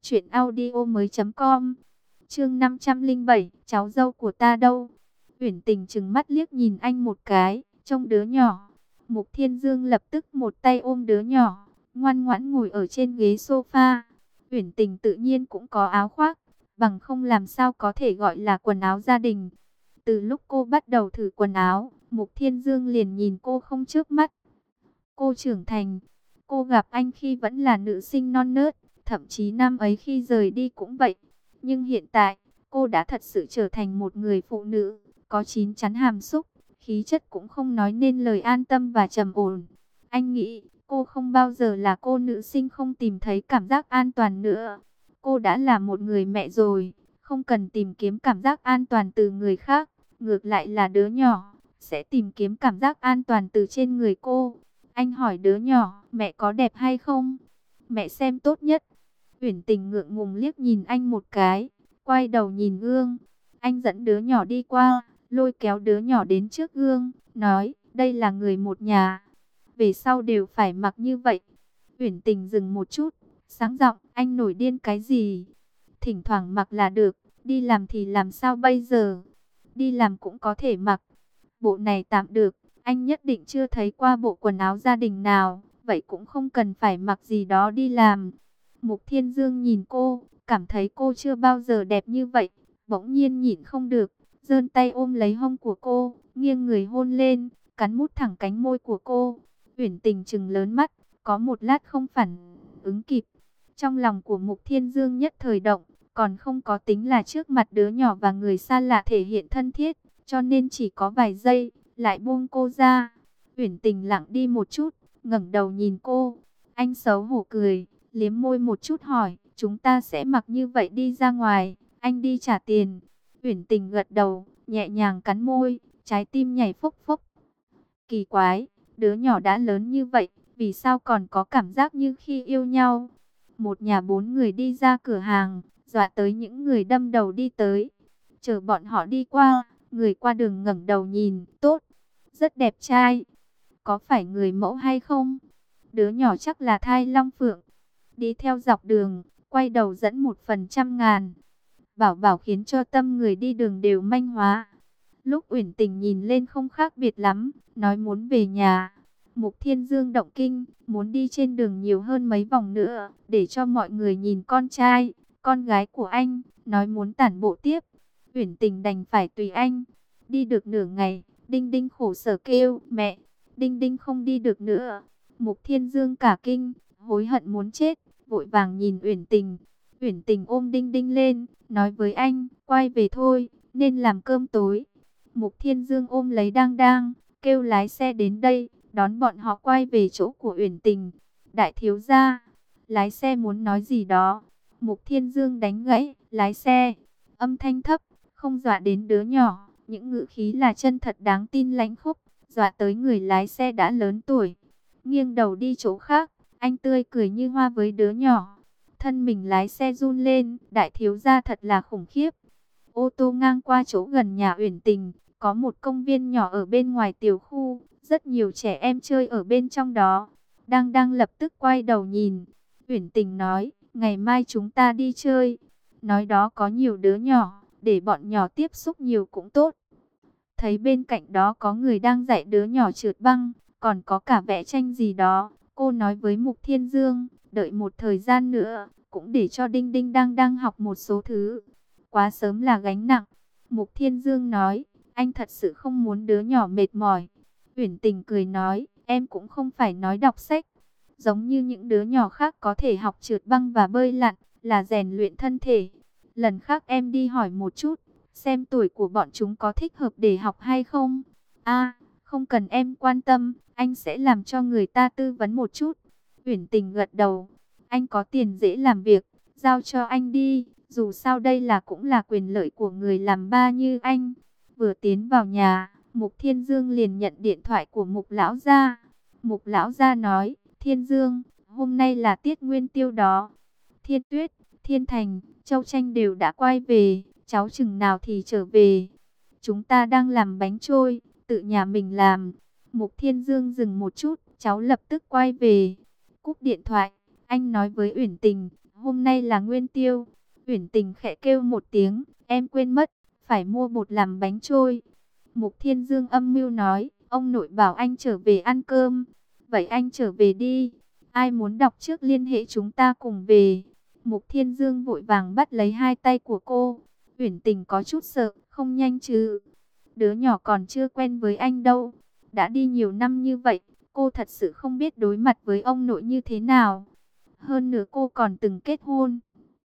truyệnaudiomoi.com. Chương 507, cháu dâu của ta đâu? Uyển Tình trừng mắt liếc nhìn anh một cái, trông đứa nhỏ. Mục Thiên Dương lập tức một tay ôm đứa nhỏ, ngoan ngoãn ngồi ở trên ghế sofa. Uyển Tình tự nhiên cũng có áo khoác, bằng không làm sao có thể gọi là quần áo gia đình. Từ lúc cô bắt đầu thử quần áo, Mục Thiên Dương liền nhìn cô không chớp mắt. Cô trưởng thành, cô gặp anh khi vẫn là nữ sinh non nớt, thậm chí năm ấy khi rời đi cũng vậy. Nhưng hiện tại, cô đã thật sự trở thành một người phụ nữ, có chín chắn hàm xúc, khí chất cũng không nói nên lời, an tâm và trầm ổn. Anh nghĩ, cô không bao giờ là cô nữ sinh không tìm thấy cảm giác an toàn nữa. Cô đã là một người mẹ rồi, không cần tìm kiếm cảm giác an toàn từ người khác. Ngược lại là đứa nhỏ, sẽ tìm kiếm cảm giác an toàn từ trên người cô. Anh hỏi đứa nhỏ, mẹ có đẹp hay không? Mẹ xem tốt nhất. Uyển Tình ngượng ngùng liếc nhìn anh một cái, quay đầu nhìn gương. Anh dẫn đứa nhỏ đi qua, lôi kéo đứa nhỏ đến trước gương, nói, đây là người một nhà. Về sau đều phải mặc như vậy. Uyển Tình dừng một chút, sáng giọng, anh nổi điên cái gì? Thỉnh thoảng mặc là được, đi làm thì làm sao bây giờ? Đi làm cũng có thể mặc. Bộ này tạm được, anh nhất định chưa thấy qua bộ quần áo gia đình nào, vậy cũng không cần phải mặc gì đó đi làm. Mục Thiên Dương nhìn cô, cảm thấy cô chưa bao giờ đẹp như vậy, bỗng nhiên nhịn không được, giơ tay ôm lấy hông của cô, nghiêng người hôn lên, cắn mút thẳng cánh môi của cô. Uyển Tình trừng lớn mắt, có một lát không phản ứng kịp. Trong lòng của Mục Thiên Dương nhất thời động, còn không có tính là trước mặt đứa nhỏ và người xa lạ thể hiện thân thiết, cho nên chỉ có vài giây, lại buông cô ra. Uyển Tình lặng đi một chút, ngẩng đầu nhìn cô. Anh xấu hổ cười, liếm môi một chút hỏi, chúng ta sẽ mặc như vậy đi ra ngoài, anh đi trả tiền. Uyển Tình gật đầu, nhẹ nhàng cắn môi, trái tim nhảy phốc phốc. Kỳ quái, đứa nhỏ đã lớn như vậy, vì sao còn có cảm giác như khi yêu nhau? Một nhà bốn người đi ra cửa hàng, dọa tới những người đâm đầu đi tới. Chờ bọn họ đi qua, người qua đường ngẩng đầu nhìn, tốt, rất đẹp trai. Có phải người mẫu hay không? Đứa nhỏ chắc là thai long phượng. Đi theo dọc đường, quay đầu dẫn 100.000. Bảo bảo khiến cho tâm người đi đường đều manh hóa. Lúc Uyển Tình nhìn lên không khác biệt lắm, nói muốn về nhà. Mục Thiên Dương động kinh, muốn đi trên đường nhiều hơn mấy vòng nữa, để cho mọi người nhìn con trai, con gái của anh, nói muốn tản bộ tiếp. Uyển Tình đành phải tùy anh. Đi được nửa ngày, Đinh Đinh khổ sở kêu, mẹ, Đinh Đinh không đi được nữa. Mục Thiên Dương cả kinh, hối hận muốn chết, vội vàng nhìn Uyển Tình. Uyển Tình ôm Đinh Đinh lên, nói với anh, quay về thôi, nên làm cơm tối. Mục Thiên Dương ôm lấy Đang Đang, kêu lái xe đến đây, đón bọn họ quay về chỗ của Uyển Tình. Đại thiếu gia, lái xe muốn nói gì đó. Mục Thiên Dương đánh gãy, lái xe, âm thanh thấp, không dọa đến đứa nhỏ, những ngữ khí là chân thật đáng tin lãnh khốc, dọa tới người lái xe đã lớn tuổi. Nghiêng đầu đi chỗ khác, anh tươi cười như hoa với đứa nhỏ. Thân mình lái xe run lên, đại thiếu gia thật là khủng khiếp. Ô tô ngang qua chỗ gần nhà Uyển Tình, có một công viên nhỏ ở bên ngoài tiểu khu, rất nhiều trẻ em chơi ở bên trong đó. Đang lập tức quay đầu nhìn. Uyển Tình nói, ngày mai chúng ta đi chơi. Nói đó có nhiều đứa nhỏ, để bọn nhỏ tiếp xúc nhiều cũng tốt. Thấy bên cạnh đó có người đang dạy đứa nhỏ trượt băng, còn có cả vẽ tranh gì đó. Cô nói với Mục Thiên Dương, đợi một thời gian nữa, cũng để cho Đinh Đinh đang học một số thứ. Quá sớm là gánh nặng. Mục Thiên Dương nói, anh thật sự không muốn đứa nhỏ mệt mỏi. Uyển Tình cười nói, em cũng không phải nói đọc sách. Giống như những đứa nhỏ khác có thể học trượt băng và bơi lặn, là rèn luyện thân thể. Lần khác em đi hỏi một chút, xem tuổi của bọn chúng có thích hợp để học hay không. À, không cần em quan tâm, anh sẽ làm cho người ta tư vấn một chút. Uyển Tình gật đầu, anh có tiền dễ làm việc, giao cho anh đi, Dù sao đây cũng là quyền lợi của người làm ba như anh. Vừa tiến vào nhà, Mục Thiên Dương liền nhận điện thoại của Mục Lão Gia. Mục Lão Gia nói, Thiên Dương, hôm nay là tiết nguyên tiêu đó. Thiên Tuyết, Thiên Thành, Châu Tranh đều đã quay về, cháu chừng nào thì trở về. Chúng ta đang làm bánh trôi, tự nhà mình làm. Mục Thiên Dương dừng một chút, cháu lập tức quay về. Cúp điện thoại, anh nói với Uyển Tình, hôm nay là nguyên tiêu. Uyển Tình khẽ kêu một tiếng, em quên mất, phải mua bột làm bánh trôi. Mục Thiên Dương âm mưu nói, ông nội bảo anh trở về ăn cơm. Vậy anh trở về đi. Ai muốn đọc trước liên hệ chúng ta cùng về. Mục Thiên Dương vội vàng bắt lấy hai tay của cô. Uyển Tình có chút sợ, không nhanh chứ. Đứa nhỏ còn chưa quen với anh đâu. Đã đi nhiều năm như vậy, cô thật sự không biết đối mặt với ông nội như thế nào. Hơn nữa cô còn từng kết hôn.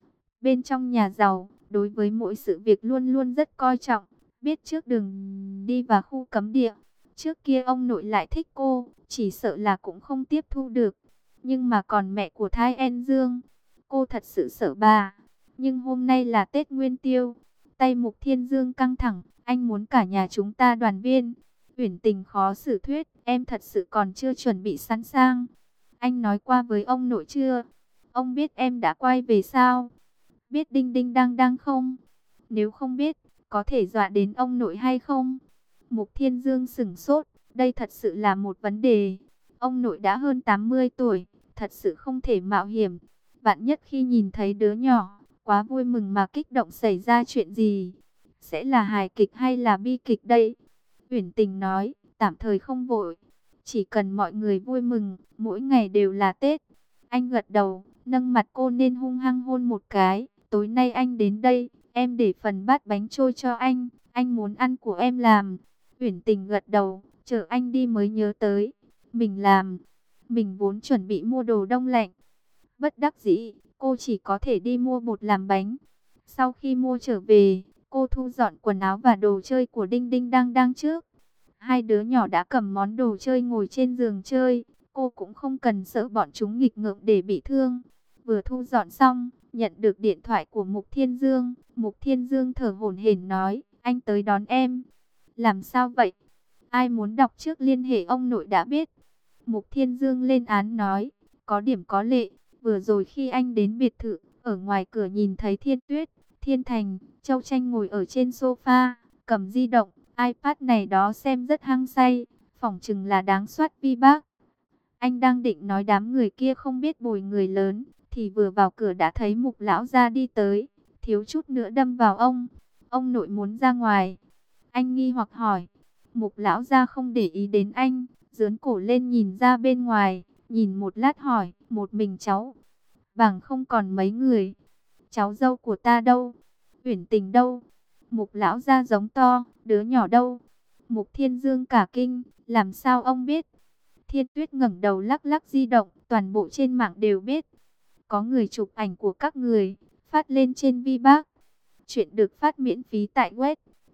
Bên trong nhà giàu, đối với mỗi sự việc luôn luôn rất coi trọng. Biết trước đường đi vào khu cấm địa. Trước kia ông nội lại thích cô, chỉ sợ là cũng không tiếp thu được. Nhưng mà còn mẹ của Thái En Dương, cô thật sự sợ bà. Nhưng hôm nay là Tết Nguyên Tiêu. Tay Mục Thiên Dương căng thẳng, anh muốn cả nhà chúng ta đoàn viên. Uyển Tình khó xử thuyết, em thật sự còn chưa chuẩn bị sẵn sàng. Anh nói qua với ông nội chưa? Ông biết em đã quay về sao? Biết đinh đinh đang đang không? Nếu không biết, có thể dọa đến ông nội hay không? Mục Thiên Dương sửng sốt, đây thật sự là một vấn đề. Ông nội đã hơn 80 tuổi, thật sự không thể mạo hiểm. Vạn nhất khi nhìn thấy đứa nhỏ, quá vui mừng mà kích động xảy ra chuyện gì? Sẽ là hài kịch hay là bi kịch đây? Uyển Tình nói, tạm thời không vội. Chỉ cần mọi người vui mừng, mỗi ngày đều là Tết. Anh gật đầu, nâng mặt cô nên hung hăng hôn một cái. Tối nay anh đến đây, em để phần bát bánh trôi cho anh muốn ăn của em làm. Uyển Tình gật đầu, chờ anh đi mới nhớ tới. Mình làm, mình vốn chuẩn bị mua đồ đông lạnh. Bất đắc dĩ, cô chỉ có thể đi mua bột làm bánh. Sau khi mua trở về, cô thu dọn quần áo và đồ chơi của Đinh Đinh đang trước. Hai đứa nhỏ đã cầm món đồ chơi ngồi trên giường chơi. Cô cũng không cần sợ bọn chúng nghịch ngợm để bị thương. Vừa thu dọn xong, nhận được điện thoại của Mục Thiên Dương. Mục Thiên Dương thở hổn hển nói, anh tới đón em. Làm sao vậy? Ai muốn đọc trước liên hệ ông nội đã biết. Mục Thiên Dương lên án nói, có điểm có lệ. Vừa rồi khi anh đến biệt thự, ở ngoài cửa nhìn thấy Thiên Tuyết, Thiên Thành, Châu Tranh ngồi ở trên sofa, cầm di động, iPad này đó xem rất hăng say, phỏng chừng là đáng soát vi bác. Anh đang định nói đám người kia không biết bồi người lớn, thì vừa vào cửa đã thấy Mục Lão Gia đi tới, thiếu chút nữa đâm vào ông. Ông nội muốn ra ngoài. Anh nghi hoặc hỏi. Mục Lão Gia không để ý đến anh, giớn cổ lên nhìn ra bên ngoài, nhìn một lát hỏi, một mình cháu, bằng không còn mấy người. Cháu dâu của ta đâu? Uyển Tình đâu? Mục Lão Gia giống to, đứa nhỏ đâu? Mục Thiên Dương cả kinh, làm sao ông biết? Thiên Tuyết ngẩng đầu lắc lắc di động, toàn bộ trên mạng đều biết. Có người chụp ảnh của các người, phát lên trên Vbiếc. Chuyện được phát miễn phí tại web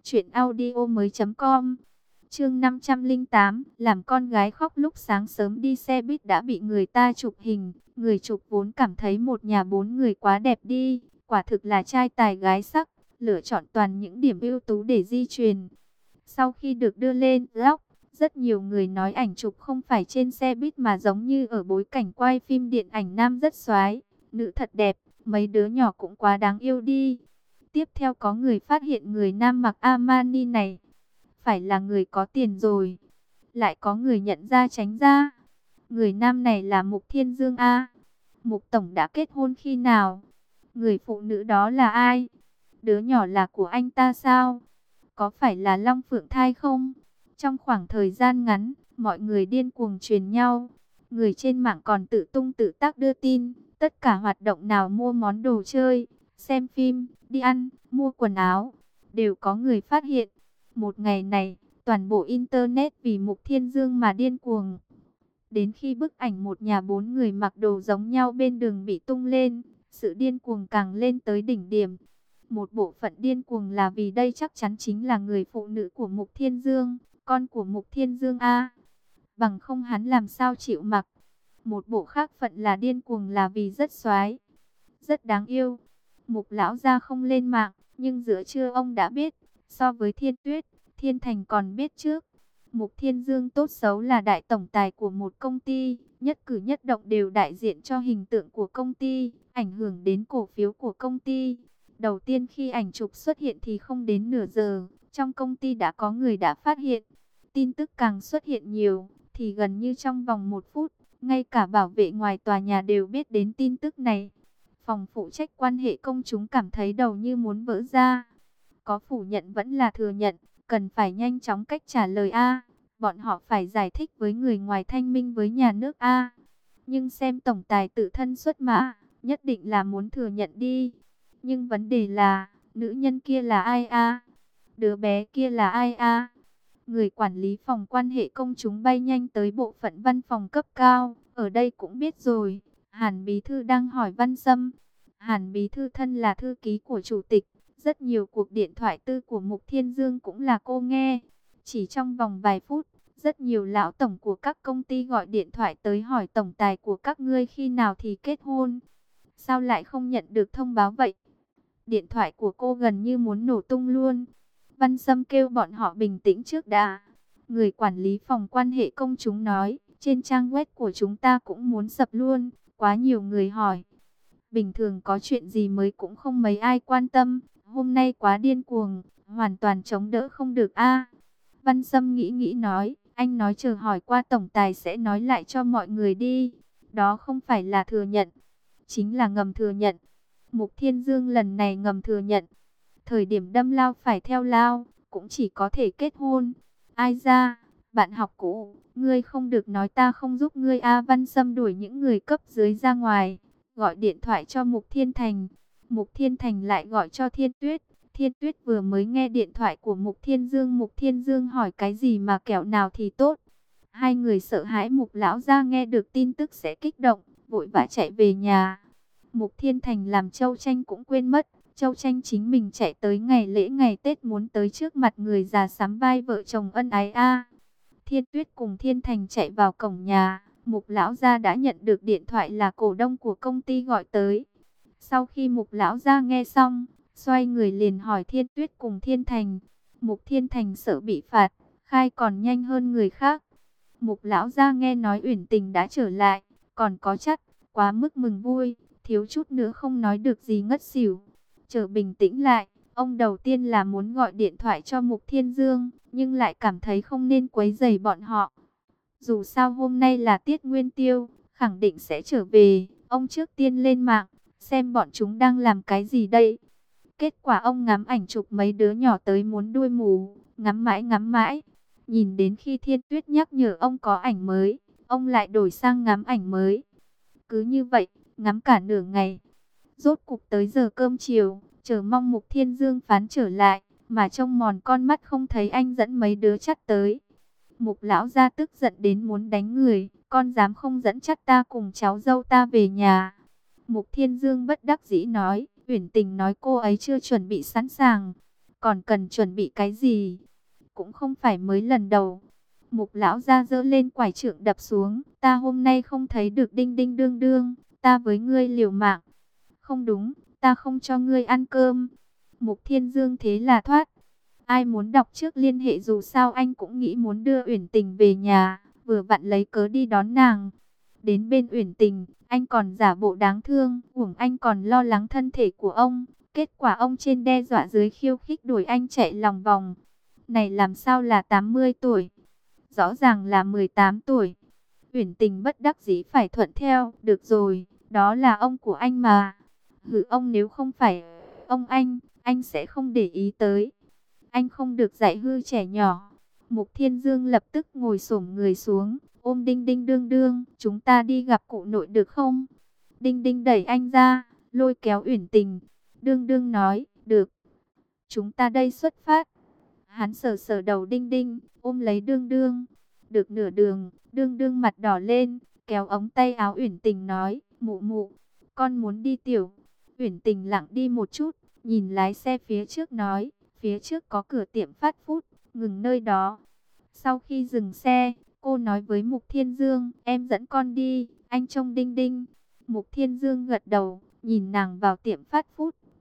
truyệnaudiomoi.com. Chương 508, làm con gái khóc lúc sáng sớm đi xe buýt đã bị người ta chụp hình. Người chụp vốn cảm thấy một nhà bốn người quá đẹp đi, quả thực là trai tài gái sắc, lựa chọn toàn những điểm ưu tú để di truyền. Sau khi được đưa lên blog, rất nhiều người nói ảnh chụp không phải trên xe buýt mà giống như ở bối cảnh quay phim điện ảnh nam rất xoái, nữ thật đẹp, mấy đứa nhỏ cũng quá đáng yêu đi. Tiếp theo có người phát hiện người nam mặc Armani này phải là người có tiền rồi. Lại có người nhận ra tránh ra. Người nam này là Mục Thiên Dương A. Mục Tổng đã kết hôn khi nào? Người phụ nữ đó là ai? Đứa nhỏ là của anh ta sao? Có phải là Long Phượng thai không? Trong khoảng thời gian ngắn, mọi người điên cuồng truyền nhau. Người trên mạng còn tự tung tự tác đưa tin. Tất cả hoạt động nào mua món đồ chơi, xem phim, đi ăn, mua quần áo, đều có người phát hiện. Một ngày này, toàn bộ Internet vì Mục Thiên Dương mà điên cuồng. Đến khi bức ảnh một nhà bốn người mặc đồ giống nhau bên đường bị tung lên, sự điên cuồng càng lên tới đỉnh điểm. Một bộ phận điên cuồng là vì đây chắc chắn chính là người phụ nữ của Mục Thiên Dương, con của Mục Thiên Dương A. Bằng không hắn làm sao chịu mặc. Một bộ khác phận là điên cuồng là vì rất xoái, rất đáng yêu. Mục lão gia không lên mạng, nhưng giữa trưa ông đã biết, so với Thiên Tuyết, Thiên Thành còn biết trước. Mục Thiên Dương tốt xấu là đại tổng tài của một công ty, nhất cử nhất động đều đại diện cho hình tượng của công ty, ảnh hưởng đến cổ phiếu của công ty. Đầu tiên khi ảnh chụp xuất hiện thì không đến nửa giờ, trong công ty đã có người đã phát hiện. Tin tức càng xuất hiện nhiều, thì gần như trong vòng 1 phút, ngay cả bảo vệ ngoài tòa nhà đều biết đến tin tức này. Phòng phụ trách quan hệ công chúng cảm thấy đầu như muốn vỡ ra. Có phủ nhận vẫn là thừa nhận, cần phải nhanh chóng cách trả lời A. Bọn họ phải giải thích với người ngoài, thanh minh với nhà nước A. Nhưng xem tổng tài tự thân xuất mã, nhất định là muốn thừa nhận đi. Nhưng vấn đề là, nữ nhân kia là ai A? Đứa bé kia là ai A? Người quản lý phòng quan hệ công chúng bay nhanh tới bộ phận văn phòng cấp cao. Ở đây cũng biết rồi, Hàn Bí Thư đang hỏi Văn Sâm. Hàn Bí Thư thân là thư ký của chủ tịch. Rất nhiều cuộc điện thoại tư của Mục Thiên Dương cũng là cô nghe. Chỉ trong vòng vài phút, rất nhiều lão tổng của các công ty gọi điện thoại tới hỏi tổng tài của các ngươi khi nào thì kết hôn. Sao lại không nhận được thông báo vậy? Điện thoại của cô gần như muốn nổ tung luôn. Văn Sâm kêu bọn họ bình tĩnh trước đã. Người quản lý phòng quan hệ công chúng nói, trên trang web của chúng ta cũng muốn sập luôn, quá nhiều người hỏi. Bình thường có chuyện gì mới cũng không mấy ai quan tâm, hôm nay quá điên cuồng, hoàn toàn chống đỡ không được a. Văn Sâm nghĩ nghĩ nói, anh nói chờ hỏi qua tổng tài sẽ nói lại cho mọi người đi. Đó không phải là thừa nhận, chính là ngầm thừa nhận. Mục Thiên Dương lần này ngầm thừa nhận. Thời điểm đâm lao phải theo lao, cũng chỉ có thể kết hôn. Ai ra, bạn học cũ, ngươi không được nói ta không giúp ngươi a. Văn Sâm đuổi những người cấp dưới ra ngoài, gọi điện thoại cho Mục Thiên Thành. Mục Thiên Thành lại gọi cho Thiên Tuyết. Thiên Tuyết vừa mới nghe điện thoại của Mục Thiên Dương. Mục Thiên Dương hỏi cái gì mà kẹo nào thì tốt. Hai người sợ hãi Mục lão gia nghe được tin tức sẽ kích động, vội vã chạy về nhà. Mục Thiên Thành làm Châu Tranh cũng quên mất. Châu Tranh chính mình chạy tới ngày lễ ngày Tết muốn tới trước mặt người già sắm vai vợ chồng ân ái a. Thiên Tuyết cùng Thiên Thành chạy vào cổng nhà. Mục lão gia đã nhận được điện thoại là cổ đông của công ty gọi tới. Sau khi Mục lão gia nghe xong, xoay người liền hỏi Thiên Tuyết cùng Thiên Thành. Mục Thiên Thành sợ bị phạt, khai còn nhanh hơn người khác. Mục lão gia nghe nói Uyển Tình đã trở lại, còn có chắc, quá mức mừng vui, thiếu chút nữa không nói được gì ngất xỉu. Chờ bình tĩnh lại, ông đầu tiên là muốn gọi điện thoại cho Mục Thiên Dương, nhưng lại cảm thấy không nên quấy rầy bọn họ. Dù sao hôm nay là tiết nguyên tiêu, khẳng định sẽ trở về, ông trước tiên lên mạng, xem bọn chúng đang làm cái gì đây. Kết quả ông ngắm ảnh chụp mấy đứa nhỏ tới muốn đuôi mù, ngắm mãi. Nhìn đến khi Thiên Tuyết nhắc nhở ông có ảnh mới, ông lại đổi sang ngắm ảnh mới. Cứ như vậy, ngắm cả nửa ngày. Rốt cục tới giờ cơm chiều, chờ mong Mục Thiên Dương phán trở lại, mà trông mòn con mắt không thấy anh dẫn mấy đứa chắt tới. Mục lão gia tức giận đến muốn đánh người, con dám không dẫn chắt ta cùng cháu dâu ta về nhà. Mục Thiên Dương bất đắc dĩ nói, Uyển Tình nói cô ấy chưa chuẩn bị sẵn sàng, còn cần chuẩn bị cái gì? Cũng không phải mới lần đầu. Mục lão gia giơ lên quải trượng đập xuống, ta hôm nay không thấy được đinh đinh đương đương, ta với ngươi liều mạng. Không đúng, ta không cho ngươi ăn cơm. Mục Thiên Dương thế là thoát. Ai muốn đọc trước liên hệ, dù sao anh cũng nghĩ muốn đưa Uyển Tình về nhà, vừa vặn lấy cớ đi đón nàng. Đến bên Uyển Tình, anh còn giả bộ đáng thương, uổng anh còn lo lắng thân thể của ông. Kết quả ông trên đe dọa dưới khiêu khích đuổi anh chạy lòng vòng. Này làm sao là 80 tuổi? Rõ ràng là 18 tuổi. Uyển Tình bất đắc dĩ phải thuận theo, được rồi, đó là ông của anh mà. Hử, ông nếu không phải ông anh sẽ không để ý tới. Anh không được dạy hư trẻ nhỏ. Mục Thiên Dương lập tức ngồi xổm người xuống, ôm đinh đinh đương đương, chúng ta đi gặp cụ nội được không? Đinh đinh đẩy anh ra, lôi kéo Uyển Tình. Đương đương nói, được. Chúng ta đây xuất phát. Hắn sờ sờ đầu đinh đinh, ôm lấy đương đương. Được nửa đường, đương đương mặt đỏ lên, kéo ống tay áo Uyển Tình nói, mụ mụ, con muốn đi tiểu. Uyển Tình lặng đi một chút, nhìn lái xe phía trước nói, phía trước có cửa tiệm fast food, ngừng nơi đó. Sau khi dừng xe, cô nói với Mục Thiên Dương, em dẫn con đi, anh trông đinh đinh. Mục Thiên Dương gật đầu, nhìn nàng vào tiệm fast food,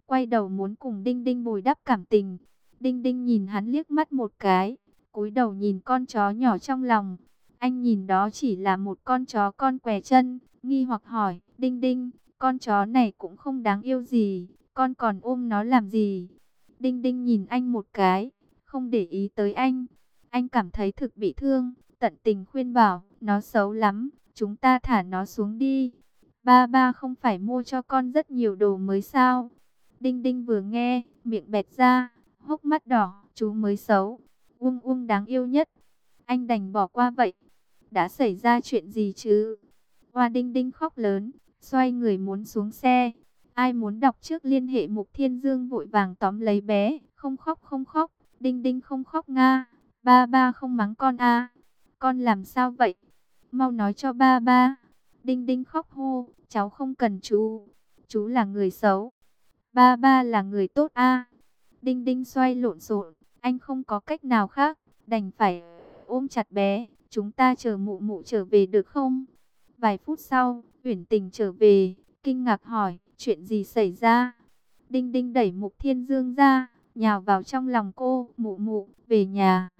quay đầu muốn cùng Đinh Đinh bồi đắp cảm tình. Đinh Đinh nhìn hắn liếc mắt một cái, cúi đầu nhìn con chó nhỏ trong lòng. Anh nhìn đó chỉ là một con chó con què chân, nghi hoặc hỏi, Đinh Đinh, con chó này cũng không đáng yêu gì, con còn ôm nó làm gì? Đinh Đinh nhìn anh một cái, không để ý tới anh. Anh cảm thấy thực bị thương, tận tình khuyên bảo, nó xấu lắm, chúng ta thả nó xuống đi. Ba ba không phải mua cho con rất nhiều đồ mới sao? Đinh Đinh vừa nghe, miệng bẹt ra, hốc mắt đỏ, chú mới xấu, Uông Uông đáng yêu nhất. Anh đành bỏ qua vậy. Đã xảy ra chuyện gì chứ? Hoa Đinh Đinh khóc lớn, xoay người muốn xuống xe. Ai muốn đọc trước liên hệ Mục Thiên Dương vội vàng tóm lấy bé. Không khóc không khóc, Đinh Đinh không khóc nga. Ba ba không mắng con à. Con làm sao vậy? Mau nói cho ba ba. Đinh Đinh khóc hô, cháu không cần chú. Chú là người xấu. Ba ba là người tốt à. Đinh Đinh xoay lộn xộn, anh không có cách nào khác, đành phải ôm chặt bé. Chúng ta chờ mụ mụ trở về được không? Vài phút sau, Uyển Tình trở về, kinh ngạc hỏi, chuyện gì xảy ra? Đinh Đinh đẩy Mục Thiên Dương ra, nhào vào trong lòng cô, mụ mụ, về nhà.